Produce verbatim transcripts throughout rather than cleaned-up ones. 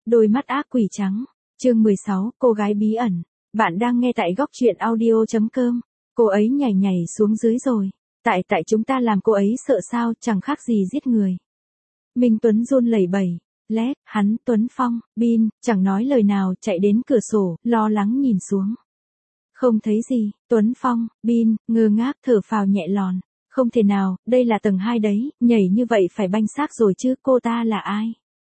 Đôi mắt ác quỷ trắng. Chương mười sáu, cô gái bí ẩn. Bạn đang nghe tại góc truyện audio chấm com. Cô ấy nhảy nhảy xuống dưới rồi. Tại tại chúng ta làm cô ấy sợ sao, chẳng khác gì giết người. Minh Tuấn run lẩy bẩy. Lét, hắn, Tuấn Phong, Bin, chẳng nói lời nào, chạy đến cửa sổ, lo lắng nhìn xuống. Không thấy gì, Tuấn Phong, Bin, ngơ ngác thở phào nhẹ lòn. Không thể nào, đây là tầng hai đấy, nhảy như vậy phải banh xác rồi chứ, cô ta là ai?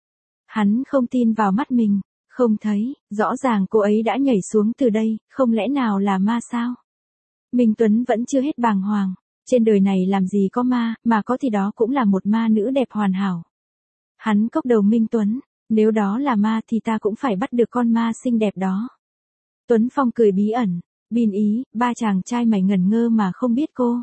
Hắn không tin vào mắt mình, không thấy, rõ ràng cô ấy đã nhảy xuống từ đây, không lẽ nào là ma sao? Minh Tuấn vẫn chưa hết bàng hoàng, trên đời này làm gì có ma, mà có thì đó cũng là một ma nữ đẹp hoàn hảo. Hắn cốc đầu Minh Tuấn, nếu đó là ma thì ta cũng phải bắt được con ma xinh đẹp đó. Tuấn Phong cười bí ẩn, Bin ý, ba chàng trai mày ngẩn ngơ mà không biết cô.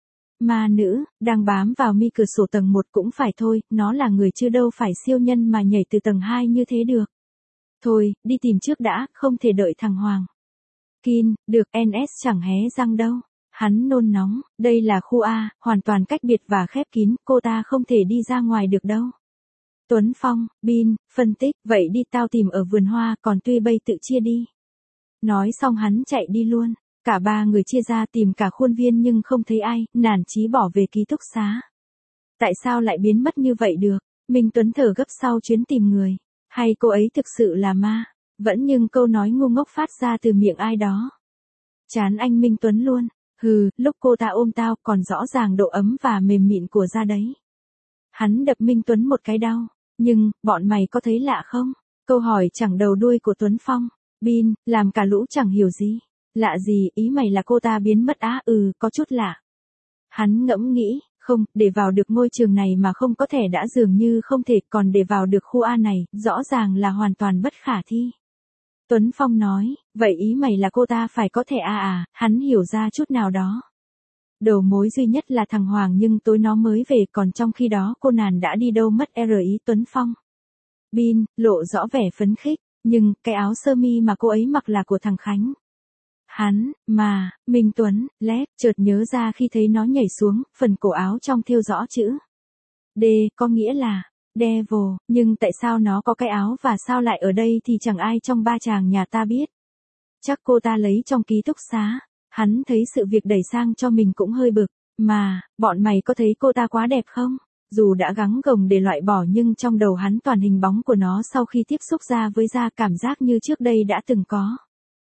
Ma nữ, đang bám vào mi cửa sổ tầng một cũng phải thôi, nó là người chứ đâu phải siêu nhân mà nhảy từ tầng hai như thế được. Thôi, đi tìm trước đã, không thể đợi thằng Hoàng. Kin, được, en ét chẳng hé răng đâu. Hắn nôn nóng, đây là khu A, hoàn toàn cách biệt và khép kín, cô ta không thể đi ra ngoài được đâu. Tuấn Phong, Bin, phân tích, vậy đi tao tìm ở vườn hoa, còn tuy bây tự chia đi. Nói xong hắn chạy đi luôn. Cả ba người chia ra tìm cả khuôn viên nhưng không thấy ai, nản chí bỏ về ký túc xá. Tại sao lại biến mất như vậy được? Minh Tuấn thở gấp sau chuyến tìm người. Hay cô ấy thực sự là ma? Vẫn nhưng câu nói ngu ngốc phát ra từ miệng ai đó. Chán anh Minh Tuấn luôn. Hừ, lúc cô ta ôm tao còn rõ ràng độ ấm và mềm mịn của da đấy. Hắn đập Minh Tuấn một cái đau. Nhưng, bọn mày có thấy lạ không? Câu hỏi chẳng đầu đuôi của Tuấn Phong. Bin, làm cả lũ chẳng hiểu gì. Lạ gì, ý mày là cô ta biến mất á? Ừ, có chút lạ. Hắn ngẫm nghĩ, không, để vào được ngôi trường này mà không có thẻ đã dường như không thể, còn để vào được khu A này, rõ ràng là hoàn toàn bất khả thi. Tuấn Phong nói, vậy ý mày là cô ta phải có thẻ A à, hắn hiểu ra chút nào đó. Đầu mối duy nhất là thằng Hoàng nhưng tối nó mới về, còn trong khi đó cô nàng đã đi đâu mất r ý Tuấn Phong. Bin, lộ rõ vẻ phấn khích, nhưng, cái áo sơ mi mà cô ấy mặc là của thằng Khánh. Hắn, mà, Minh Tuấn, lét, chợt nhớ ra khi thấy nó nhảy xuống, phần cổ áo trong thêu rõ chữ D, có nghĩa là Devil, nhưng tại sao nó có cái áo và sao lại ở đây thì chẳng ai trong ba chàng nhà ta biết. Chắc cô ta lấy trong ký túc xá. Hắn thấy sự việc đẩy sang cho mình cũng hơi bực, mà, bọn mày có thấy cô ta quá đẹp không? Dù đã gắng gồng để loại bỏ nhưng trong đầu hắn toàn hình bóng của nó sau khi tiếp xúc da với da, cảm giác như trước đây đã từng có.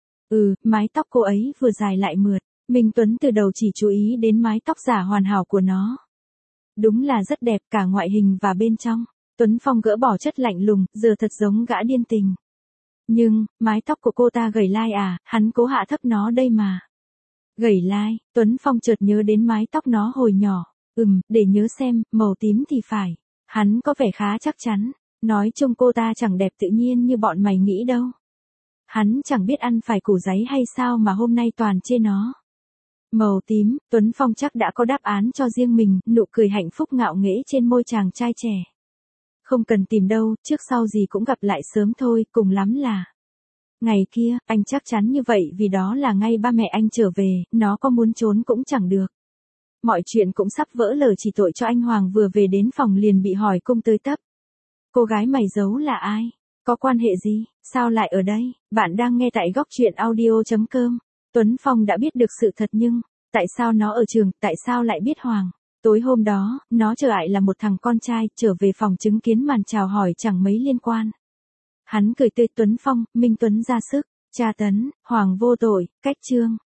Ừ, mái tóc cô ấy vừa dài lại mượt. Minh Tuấn từ đầu chỉ chú ý đến mái tóc giả hoàn hảo của nó. Đúng là rất đẹp cả ngoại hình và bên trong. Tuấn Phong gỡ bỏ chất lạnh lùng, giờ thật giống gã điên tình. Nhưng, mái tóc của cô ta gầy lai à, hắn cố hạ thấp nó đây mà. Gầy lai, Tuấn Phong chợt nhớ đến mái tóc nó hồi nhỏ. Ừm, để nhớ xem, màu tím thì phải. Hắn có vẻ khá chắc chắn. Nói chung cô ta chẳng đẹp tự nhiên như bọn mày nghĩ đâu. Hắn chẳng biết ăn phải củ giấy hay sao mà hôm nay toàn chê nó. Màu tím, Tuấn Phong chắc đã có đáp án cho riêng mình, nụ cười hạnh phúc ngạo nghễ trên môi chàng trai trẻ. Không cần tìm đâu, trước sau gì cũng gặp lại sớm thôi, cùng lắm là. Ngày kia, anh chắc chắn như vậy vì đó là ngay ba mẹ anh trở về, nó có muốn trốn cũng chẳng được. Mọi chuyện cũng sắp vỡ lở chỉ tội cho anh Hoàng vừa về đến phòng liền bị hỏi cung tới tấp. Cô gái mày giấu là ai? Có quan hệ gì? Sao lại ở đây? Bạn đang nghe tại góc truyện audio chấm com. Tuấn Phong đã biết được sự thật nhưng, tại sao nó ở trường, tại sao lại biết Hoàng? Tối hôm đó, nó trở lại là một thằng con trai, trở về phòng chứng kiến màn chào hỏi chẳng mấy liên quan. Hắn cười tươi. Tuấn Phong, Minh Tuấn ra sức, tra tấn, Hoàng vô tội, cách chương.